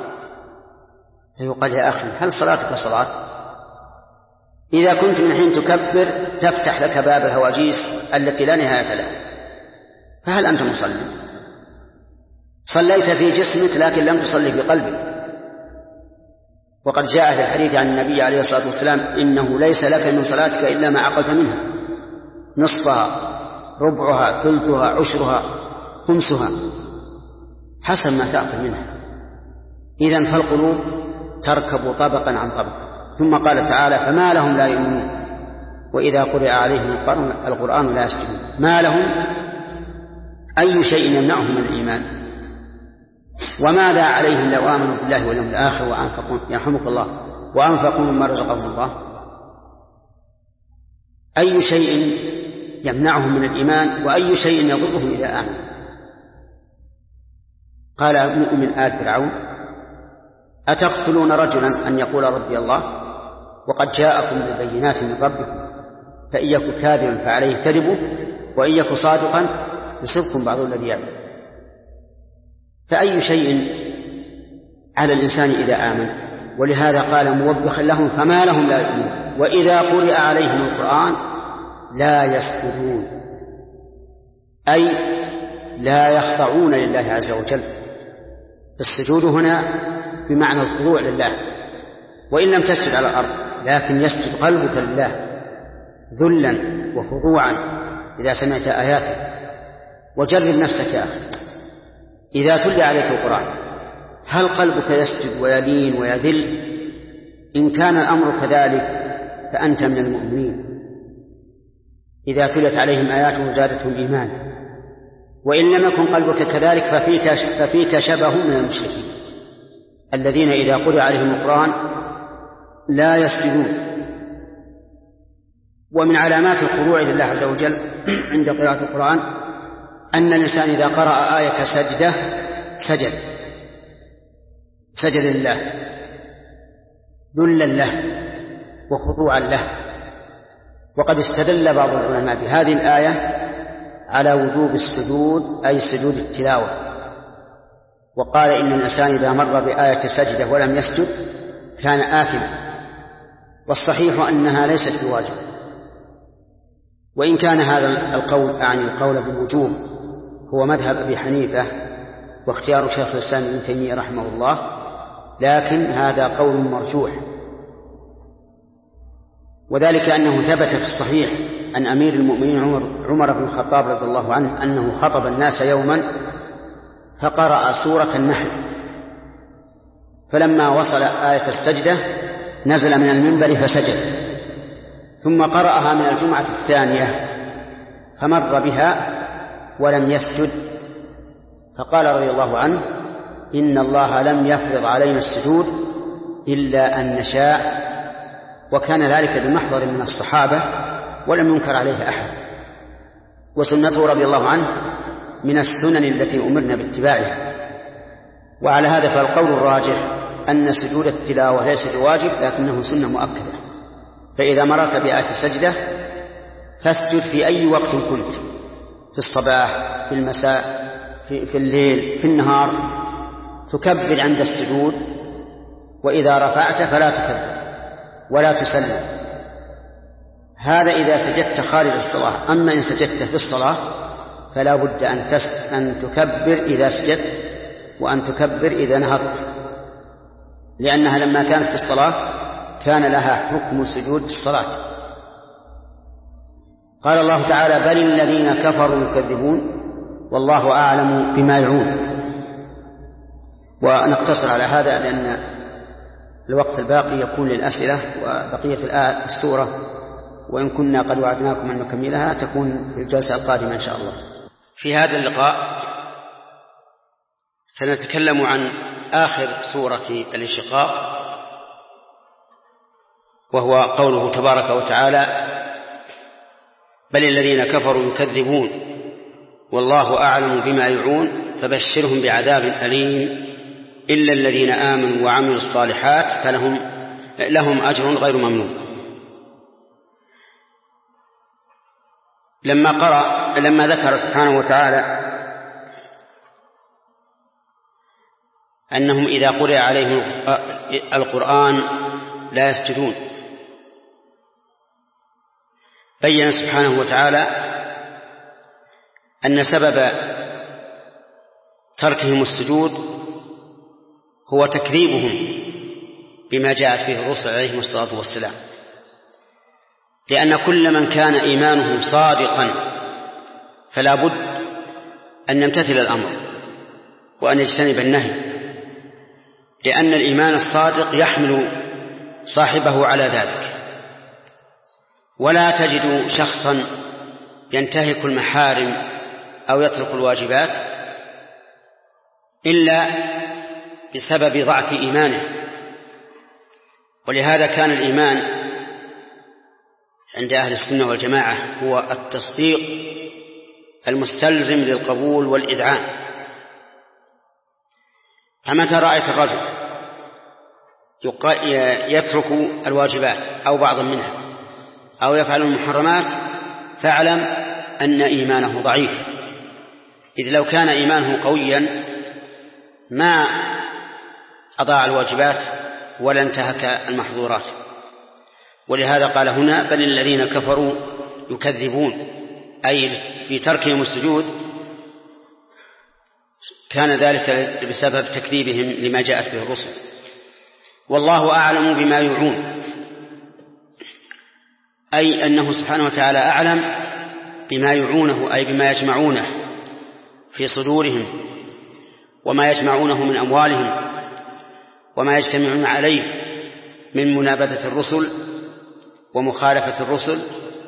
فيقال يا أخي هل صلاتك صلاة؟ إذا كنت من حين تكبر تفتح لك باب الهواجيس التي لا نهاية لها، فهل أنت مصلي؟ صليت في جسمك لكن لم تصلي في قلبك. وقد جاء في الحديث عن النبي عليه الصلاة والسلام إنه ليس لك من صلاتك إلا ما عقلت منها، نصفها، ربعها، ثلثها، عشرها، خمسها، حسب ما تعقل منها. إذن فالقلوب تركب طبقا عن طبق. ثم قال تعالى فما لهم لا يؤمنون وإذا قرئ عليهم القرآن لا يسجدون. ما لهم أي شيء يمنعهم من الإيمان؟ وماذا عليهم لو آمنوا بالله واليوم الآخر وأنفقوا يرحمك الله وأنفقوا مما رزقهم الله؟ أي شيء يمنعهم من الإيمان وأي شيء يضرهم إذا آمنوا؟ قال مؤمن آل فرعون أتقتلون رجلا أن يقول ربي الله وقد جاءكم بالبينات من ربكم فإن يك كاذبا فعليه كذبه وإن يك صادقا يصبكم بعض الذي يعمل. فأي شيء على الإنسان إذا آمن؟ ولهذا قال موبخا لهم فما لهم لا يؤمنون وإذا قرئ عليهم القرآن لا يسجدون، أي لا يخضعون لله عز وجل السجود هنا بمعنى الخضوع لله، وإن لم تسجد على الأرض لكن يسجد قلبك لله ذلا وخضوعا إذا سمعت آياته. وجرب نفسك يا أخي، إذا تلي عليك القرآن هل قلبك يسجد ويلين ويذل؟ إن كان الأمر كذلك فأنت من المؤمنين. إذا تلت عليهم آياته زادتهم إيمانا. وإن لم يكن قلبك كذلك ففيك شبه من المشركين الذين إذا قرئ عليهم القرآن لا يسجدون. ومن علامات الخضوع لله عز وجل عند قراءة القرآن أن الإنسان إذا قرأ آية سجدة سجد لله ذلا له وخضوعا له. وقد استدل بعض العلماء بهذه الآية على وجوب السجود أي سجود التلاوة، وقال إن الإنسان إذا مر بآية سجدة ولم يسجد كان آثما، والصحيح أنها ليست بواجب. وإن كان هذا القول أعني القول بالوجوب هو مذهب أبي حنيفة واختيار شيخ الإسلام ابن تيمية رحمه الله، لكن هذا قول مرجوح، وذلك أنه ثبت في الصحيح عن أمير المؤمنين عمر بن الخطاب رضي الله عنه أنه خطب الناس يوما فقرأ سورة النحل، فلما وصل آية السجدة نزل من المنبر فسجد، ثم قرأها من الجمعة الثانية فمر بها ولم يسجد، فقال رضي الله عنه إن الله لم يفرض علينا السجود إلا أن نشاء، وكان ذلك بمحضر من الصحابة ولم ينكر عليه أحد، وسنته رضي الله عنه من السنن التي أمرنا باتباعها. وعلى هذا فالقول الراجح أن سجود التلاوة ليس بواجب لكنه سنة مؤكدة. فإذا مررت بآية سجدة فاسجد في أي وقت كنت، في الصباح، في المساء، في الليل، في النهار، تكبر عند السجود، وإذا رفعت فلا تكبر ولا تسلم. هذا إذا سجدت خارج الصلاة. أما إن سجدت في الصلاة فلا بد أن تكبر إذا سجدت وأن تكبر إذا نهضت، لأنها لما كانت في الصلاة كان لها حكم سجود الصلاة. قال الله تعالى بل الذين كفروا يكذبون والله أعلم بما يعون. ونقتصر على هذا لأن الوقت الباقي يكون للأسئلة، وبقية السورة وإن كنا قد وعدناكم أن نكملها تكون في الجلسة القادمة إن شاء الله. في هذا اللقاء سنتكلم عن آخر سورة الانشقاق، وهو قوله تبارك وتعالى بل الذين كفروا يكذبون والله أعلم بما يعون فبشرهم بعذاب أليم إلا الذين آمنوا وعملوا الصالحات فلهم أجر غير ممنون. لما ذكر سبحانه وتعالى أنهم إذا قرئ عليهم القرآن لا يسجدون، بين سبحانه وتعالى أن سبب تركهم السجود هو تكذيبهم بما جاءت به الرسل عليهم الصلاة والسلام، لأن كل من كان إيمانه صادقا فلا بد أن يمتثل الأمر وأن يجتنب النهي، لأن الإيمان الصادق يحمل صاحبه على ذلك. ولا تجد شخصا ينتهك المحارم أو يترك الواجبات إلا بسبب ضعف إيمانه. ولهذا كان الإيمان عند أهل السنة والجماعة هو التصديق المستلزم للقبول والإذعان. فمتى رأيت الرجل يترك الواجبات أو بعضا منها أو يفعل المحرمات فاعلم أن إيمانه ضعيف، إذ لو كان إيمانه قويا ما أضاع الواجبات ولا انتهك المحظورات. ولهذا قال هنا بل الذين كفروا يكذبون، أي في تركهم السجود كان ذلك بسبب تكذيبهم لما جاءت به الرسل. والله أعلم بما يوعون، أي أنه سبحانه وتعالى أعلم بما يوعونه، أي بما يجمعونه في صدورهم، وما يجمعونه من أموالهم، وما يجتمعون عليه من منابذة الرسل ومخالفة الرسل،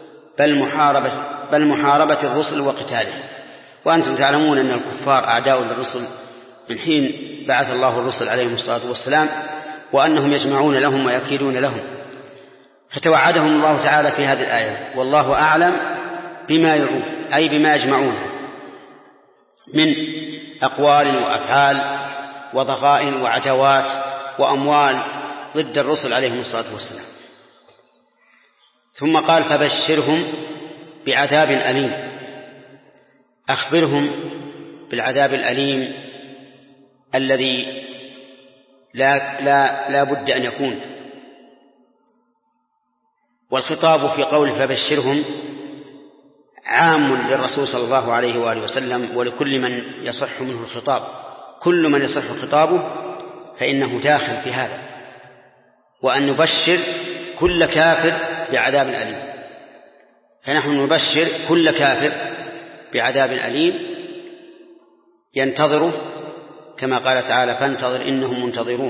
بل محاربة الرسل وقتالهم. وأنتم تعلمون أن الكفار أعداء للرسل من حين بعث الله الرسل عليهم الصلاة والسلام، وأنهم يجمعون لهم ويكيدون لهم، فتوعدهم الله تعالى في هذه الآية: والله أعلم بما يعون، أي بما يجمعون من أقوال وأفعال وضغائن وعداوات وأموال ضد الرسل عليهم الصلاة والسلام. ثم قال: فبشرهم بعذاب أليم، أخبرهم بالعذاب الأليم الذي لا بد أن يكون. والخطاب في قول فبشرهم عام للرسول صلى الله عليه وآله وسلم ولكل من يصح منه الخطاب، كل من يصح خطابه فإنه داخل في هذا، وأن نبشر كل كافر بعذاب أليم، فنحن نبشر كل كافر بعذاب أليم ينتظره، كما قال تعالى: فانتظر إنهم منتظرون.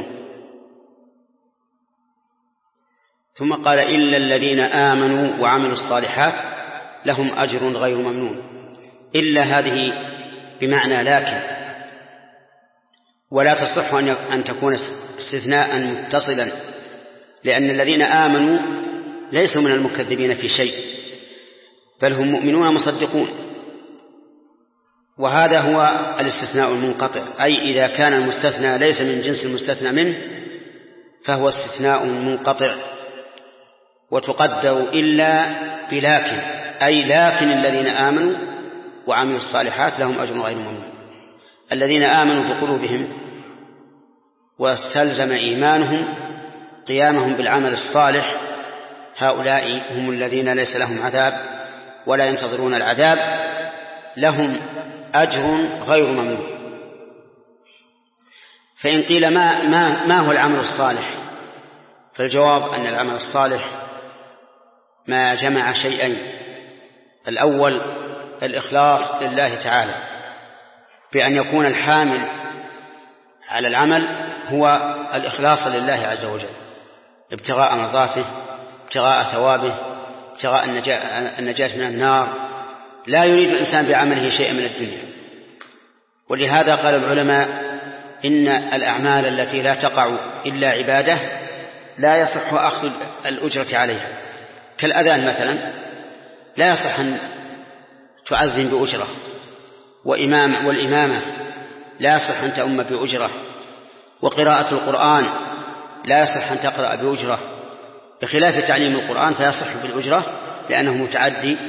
ثم قال: إلا الذين آمنوا وعملوا الصالحات لهم أجر غير ممنون. إلا هذه بمعنى لكن، ولا تصح أن تكون استثناء متصلا، لأن الذين آمنوا ليسوا من المكذبين في شيء، بل هم مؤمنون مصدقون. وهذا هو الاستثناء المنقطع، أي إذا كان المستثنى ليس من جنس المستثنى منه فهو استثناء منقطع. وتقدر إلا بلكن، أي لكن الذين آمنوا وعملوا الصالحات لهم أجر غير ممنون. الذين آمنوا بقلوبهم واستلزم إيمانهم قيامهم بالعمل الصالح، هؤلاء هم الذين ليس لهم عذاب ولا ينتظرون العذاب، لهم أجر غير ممنون. فإن قيل ما هو العمل الصالح؟ فالجواب أن العمل الصالح ما جمع شيئين: الأول الإخلاص لله تعالى، بأن يكون الحامل على العمل هو الإخلاص لله عز وجل، ابتغاء مرضاته، ابتغاء ثوابه، ابتغاء النجاة من النار، لا يريد الإنسان بعمله شيئا من الدنيا. ولهذا قال العلماء: إن الأعمال التي لا تقع إلا عبادة لا يصح أخذ الأجرة عليها، كالأذان مثلا لا يصح أن تؤذن بأجرة، والإمامة لا يصح أن تؤم بأجرة، وقراءة القرآن لا يصح أن تقرأ بأجرة، بخلاف تعليم القرآن فيصح بالأجرة لأنه متعدي،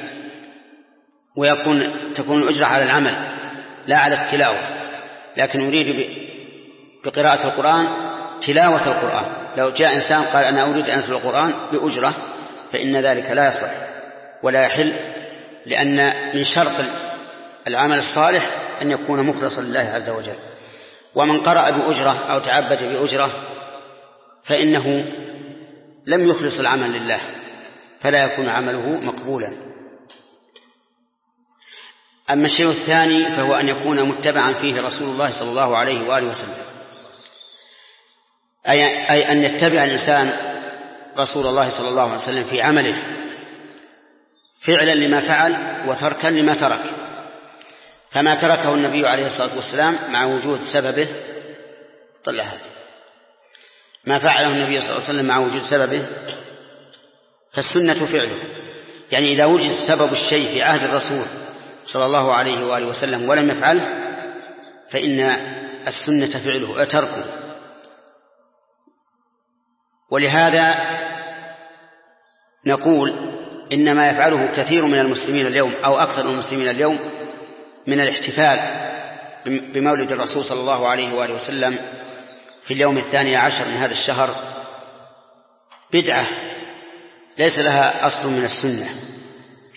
تكون الأجرة على العمل لا على التلاوة. لكن أريد بقراءة القرآن تلاوة القرآن. لو جاء إنسان قال: أنا أريد أن أتلو القرآن بأجرة، فإن ذلك لا يصح ولا يحل، لأن من شرط العمل الصالح أن يكون مخلصا لله عز وجل. ومن قرأ بأجرة أو تعبد بأجرة فإنه لم يخلص العمل لله، فلا يكون عمله مقبولا. أما الشيء الثاني فهو أن يكون متبعا فيه رسول الله صلى الله عليه وآله وسلم، أي أن يتبع الإنسان رسول الله صلى الله عليه وسلم في عمله، فعلا لما فعل وتركا لما ترك. فما تركه النبي عليه الصلاة والسلام مع وجود سببه ما فعله النبي صلى الله عليه وسلم مع وجود سببه فالسنة فعله. يعني إذا وجد سبب الشيء في عهد الرسول صلى الله عليه وآله وسلم ولم يفعله فإن السنة فعله تركه. ولهذا نقول إن ما يفعله كثير من المسلمين اليوم أو أكثر من المسلمين اليوم من الاحتفال بمولد الرسول صلى الله عليه وآله وسلم في اليوم 12 من هذا الشهر بدعة ليس لها أصل من السنة،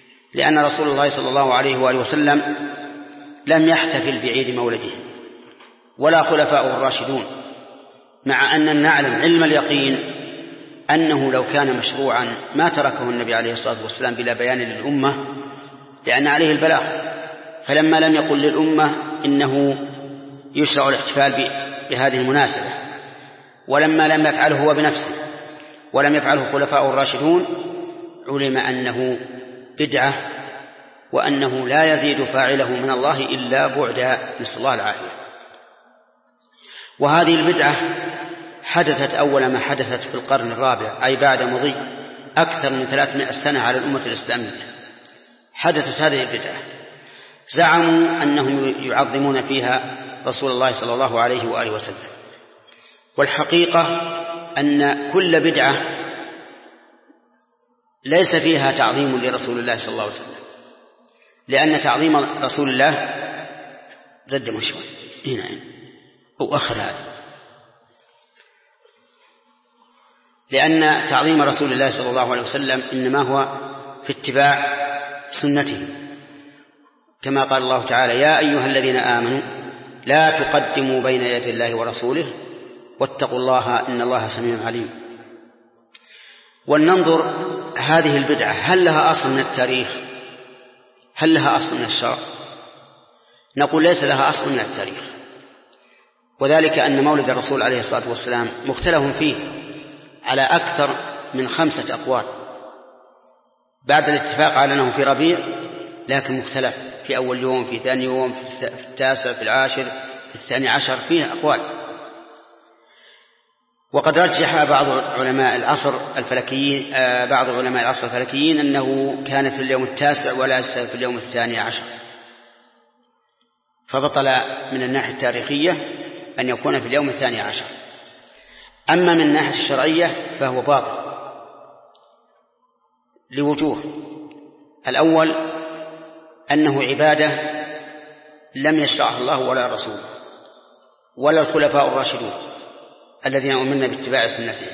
لأن رسول الله صلى الله عليه وآله وسلم لم يحتفل بعيد مولده ولا خلفاء الراشدون، مع أن نعلم علم اليقين أنه لو كان مشروعا ما تركه النبي عليه الصلاة والسلام بلا بيان للأمة، لأن عليه البلاغ. فلما لم يقل للأمة إنه يشرع الاحتفال بهذه المناسبة، ولما لم يفعله هو بنفسه ولم يفعله خلفاء الراشدون، علم أنه بدعة، وأنه لا يزيد فاعله من الله إلا بعدا، نسأل الله العافية. وهذه البدعة حدثت أول ما حدثت في القرن الرابع، أي بعد مضي أكثر من 300 سنة على الأمة الإسلامية. حدثت هذه البدعة، زعموا أنهم يعظمون فيها رسول الله صلى الله عليه وآله وسلم. والحقيقة أن كل بدعة ليس فيها تعظيم لرسول الله صلى الله عليه وسلم، لأن تعظيم رسول الله زد مشوى هنا وأخر هذا، لأن تعظيم رسول الله صلى الله عليه وسلم إنما هو في اتباع سنته، كما قال الله تعالى: يا أيها الذين آمنوا لا تقدموا بين يدي الله ورسوله واتقوا الله إن الله سميع عليم. ولننظر هذه البدعة هل لها أصل من التاريخ؟ هل لها أصل من الشرع؟ نقول ليس لها أصل من التاريخ، وذلك أن مولد الرسول عليه الصلاة والسلام مختلف فيه على أكثر من 5 أقوال، بعد الاتفاق على أنه في ربيع، لكن مختلف في أول يوم، في ثاني يوم، في 9، في 10، في 12، فيه أقوال. وقد رجح بعض علماء العصر الفلكيين أنه كان في اليوم 9 وليس في اليوم 12، فبطل من الناحية التاريخية أن يكون في اليوم 12. أما من الناحية الشرعية فهو باطل لوجوه: الأول أنه عبادة لم يشرعها الله ولا الرسول ولا الخلفاء الراشدون الذين أمرنا باتباع سنتهم،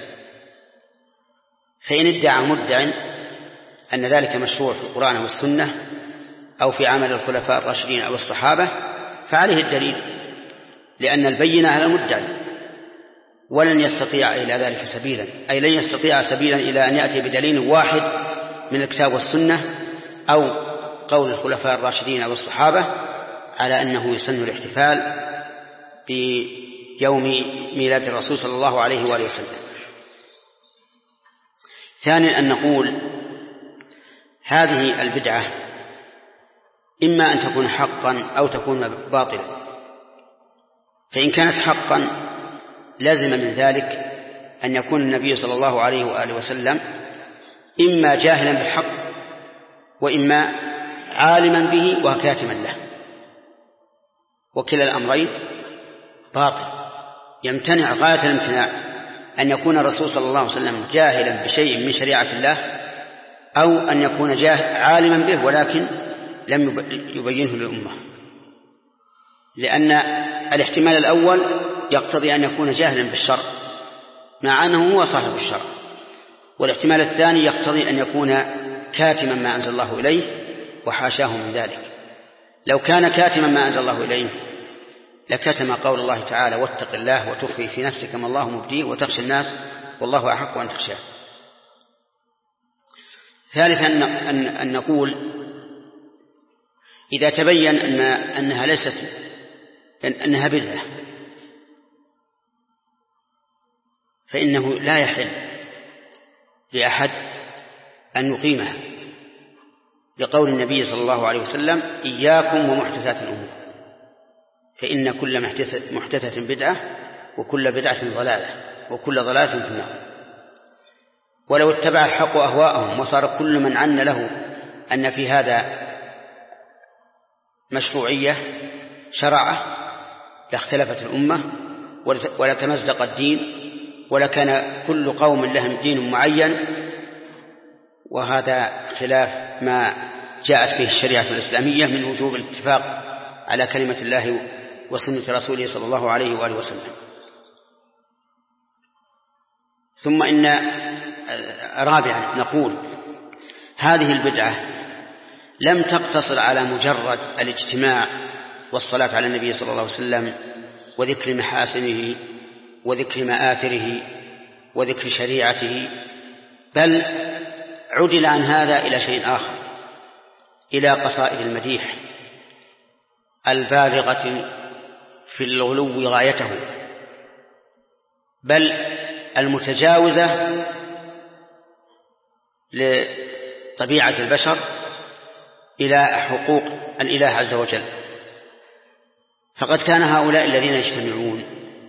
فإن ادعى مدع أن ذلك مشروع في القرآن والسنة أو في عمل الخلفاء الراشدين أو الصحابة فعليه الدليل، لأن البينة على المدعي، ولن يستطيع إلى ذلك سبيلا، أي لن يستطيع سبيلا إلى أن يأتي بدليل واحد من الكتاب والسنة أو قول الخلفاء الراشدين أو الصحابة على أنه يسن الاحتفال بيوم ميلاد الرسول صلى الله عليه وآله وسلم. ثانيا أن نقول هذه البدعة إما أن تكون حقا أو تكون باطلا، فإن كانت حقا لازم من ذلك أن يكون النبي صلى الله عليه وآله وسلم إما جاهلا بالحق وإما عالما به وكاتما له، وكلا الأمرين باطل. يمتنع غاية الامتناع أن يكون الرسول صلى الله عليه وسلم جاهلا بشيء من شريعة الله، أو أن يكون عالما به ولكن لم يبينه للأمة، لأن الاحتمال الأول يقتضي أن يكون جاهلا بالشرع مع أنه هو صاحب الشرع، والاحتمال الثاني يقتضي أن يكون كاتما ما أنزل الله إليه، وحاشاه من ذلك. لو كان كاتما ما أنزل الله إليه لكتم قول الله تعالى: واتق الله وتخفي في نفسك ما الله مبديه وتخشى الناس والله أحق أن تخشاه. ثالثا أن نقول إذا تبين أنها بدعة فإنه لا يحل لأحد أن يقيمها، لقول النبي صلى الله عليه وسلم: إياكم ومحدثات الأمور، فإن كل محدثة بدعة وكل بدعة ضلالة وكل ضلالة في النار. ولو اتبع الحق أهواءهم وصار كل من عن له أن في هذا مشروعية شرعه لاختلفت الأمة ولتمزق الدين، ولكان كل قوم لهم دين معين، وهذا خلاف ما جاءت به الشريعة الإسلامية من وجوب الاتفاق على كلمة الله وسنة رسوله صلى الله عليه وآله وسلم. ثم إن رابعا نقول هذه البدعة لم تقتصر على مجرد الاجتماع والصلاة على النبي صلى الله عليه وسلم وذكر محاسنه وذكر مآثره وذكر شريعته، بل عدل عن هذا إلى شيء آخر، إلى قصائد المديح البالغة في الغلو غايته، بل المتجاوزة لطبيعة البشر إلى حقوق الإله عز وجل. فقد كان هؤلاء الذين يجتمعون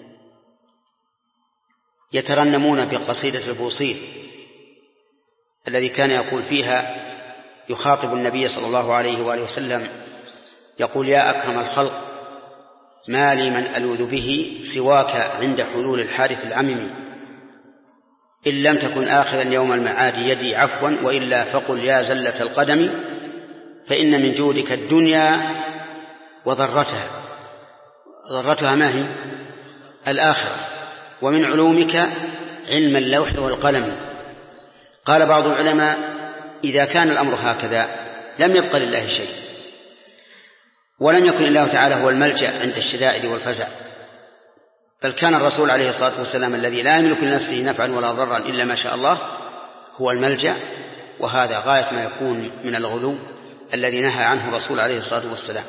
يترنمون بقصيدة البوصير الذي كان يقول فيها يخاطب النبي صلى الله عليه وآله وسلم يقول: يا أكرم الخلق ما لي من ألوذ به سواك عند حلول الحادث العمم، إن لم تكن آخذا يوم المعاد يدي عفوا، وإلا فقل يا زلة القدم، فإن من جودك الدنيا وضرتها. ضرتها ما هي؟ الآخرة. ومن علومك علم اللوح والقلم. قال بعض العلماء: إذا كان الأمر هكذا لم يبق لله شيء، ولم يكن الله تعالى هو الملجأ عند الشدائد والفزع، بل كان الرسول عليه الصلاة والسلام الذي لا يملك لنفسه نفعا ولا ضرا إلا ما شاء الله هو الملجأ، وهذا غاية ما يكون من الغلو الذي نهى عنه الرسول عليه الصلاة والسلام.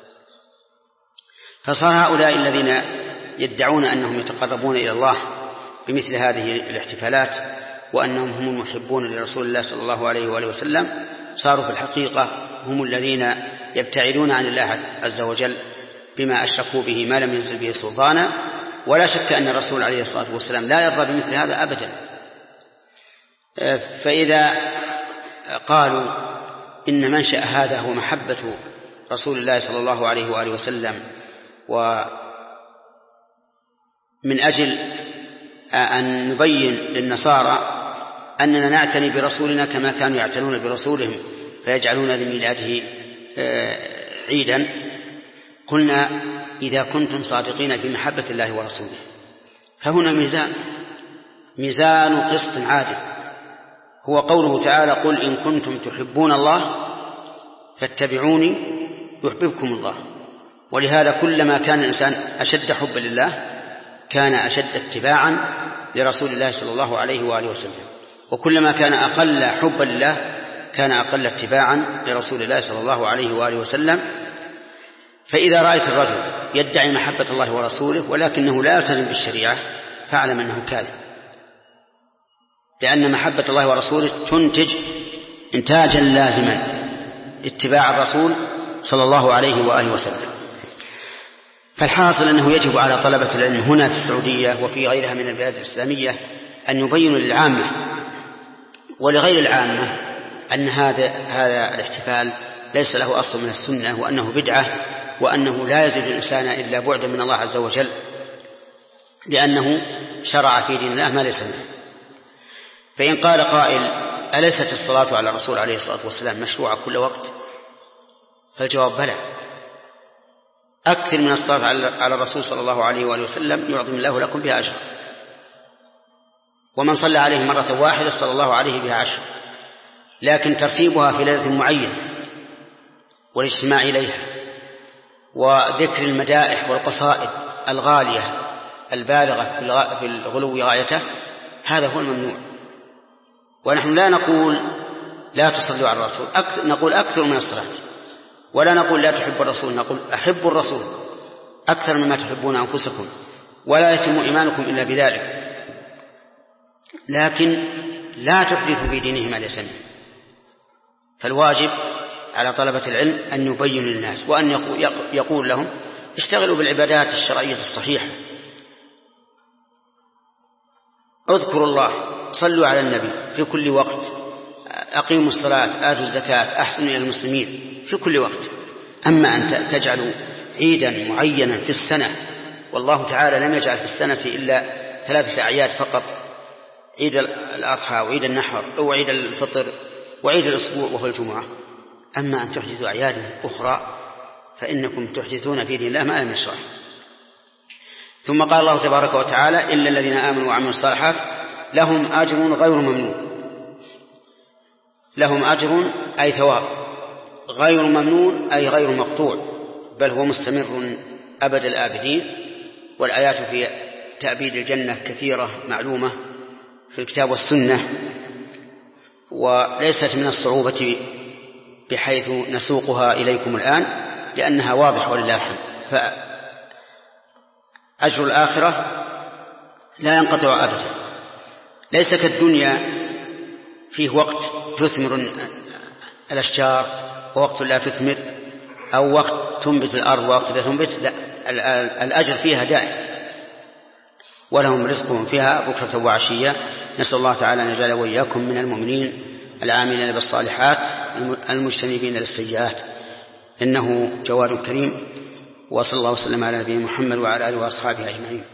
فصار هؤلاء الذين يدعون أنهم يتقربون إلى الله بمثل هذه الاحتفالات وأنهم هم المحبون لرسول الله صلى الله عليه وآله وسلم، صاروا في الحقيقة هم الذين يبتعدون عن الله عز وجل بما أشركوا به ما لم ينزل به سلطانا. ولا شك أن الرسول عليه الصلاة والسلام لا يرضى بمثل هذا أبدا. فإذا قالوا إن منشأ هذا هو محبة رسول الله صلى الله عليه وآله وسلم، ومن أجل أن نبين للنصارى أننا نعتني برسولنا كما كانوا يعتنون برسولهم فيجعلون لميلاده عيدا، قلنا: إذا كنتم صادقين في محبة الله ورسوله فهنا ميزان قسط عادل، هو قوله تعالى: قل إن كنتم تحبون الله فاتبعوني يحببكم الله. ولهذا كلما كان الإنسان أشد حبا لله كان أشد اتباعا لرسول الله صلى الله عليه وآله وسلم، وكلما كان أقل حبا لله كان أقل اتباعا لرسول الله صلى الله عليه وآله وسلم. فإذا رأيت الرجل يدعي محبة الله ورسوله ولكنه لا يلتزم بالشريعة فاعلم أنه كاذب، لأن محبة الله ورسوله تنتج إنتاجا لازما اتباع الرسول صلى الله عليه وآله وسلم. فالحاصل أنه يجب على طلبة العلم هنا في السعودية وفي غيرها من البلاد الإسلامية أن يبينوا للعامة ولغير العامة أن هذا الاحتفال ليس له أصل من السنة، وأنه بدعة، وأنه لا يزيد الإنسان إلا بعدا من الله عز وجل، لأنه شرع في دين الله ما ليس منه. فإن قال قائل: أليست الصلاة على الرسول عليه الصلاة والسلام مشروعة كل وقت؟ فالجواب: بلى، أكثر من الصلاة على الرسول صلى الله عليه وآله وسلم يعظم الله لكم بها أجر، ومن صلى عليه مرة واحدة صلى الله عليه بها 10، لكن ترتيبها في ليلة معينة والاجتماع إليها وذكر المدائح والقصائد الغالية البالغة في الغلو غايته هذا هو الممنوع. ونحن لا نقول لا تصلوا على الرسول، نقول أكثر من الصلاة، ولا نقول لا تحب الرسول، نقول أحب الرسول أكثر مما تحبون أنفسكم، ولا يتم إيمانكم إلا بذلك، لكن لا تحدث في دينه ما ليس منه. فالواجب على طلبة العلم أن يبين للناس وأن يقول لهم: اشتغلوا بالعبادات الشرعية الصحيحة، اذكروا الله، صلوا على النبي في كل وقت، أقيموا الصلاة، آتوا الزكاة، أحسنوا إلى المسلمين في كل وقت. أما أن تجعلوا عيدا معينا في السنة، والله تعالى لم يجعل في السنة إلا 3 أعياد فقط: عيد الأضحى وعيد النحر وعيد الفطر وعيد الأسبوع وهو الجمعة. أما أن تحدثوا أعياد أخرى فإنكم تحدثون في دين الله ما لم يشرع. ثم قال الله تبارك وتعالى: إلا الذين آمنوا وعملوا الصالحات لهم أجر غير ممنون. لهم أجر أي ثواب، غير ممنون أي غير مقطوع، بل هو مستمر أبد الآبدين، والآيات في تأبيد الجنة كثيرة معلومة في الكتاب والسنة، وليست من الصعوبة بحيث نسوقها إليكم الآن لأنها واضحة ولله الحمد. فأجر الآخرة لا ينقطع أبدا، ليس كالدنيا فيه وقت تثمر الأشجار ووقت لا تثمر، أو وقت تنبت الأرض ووقت لا تنبت، لا، الأجر فيها دائم ولهم رزقهم فيها بكرة وعشية. نسأل الله تعالى أن يجعل وإياكم من المؤمنين العاملين بالصالحات المجتنبين للسيئات، إنه جواد كريم. وصلى الله وسلم على نبينا محمد وعلى آله وأصحابه أجمعين.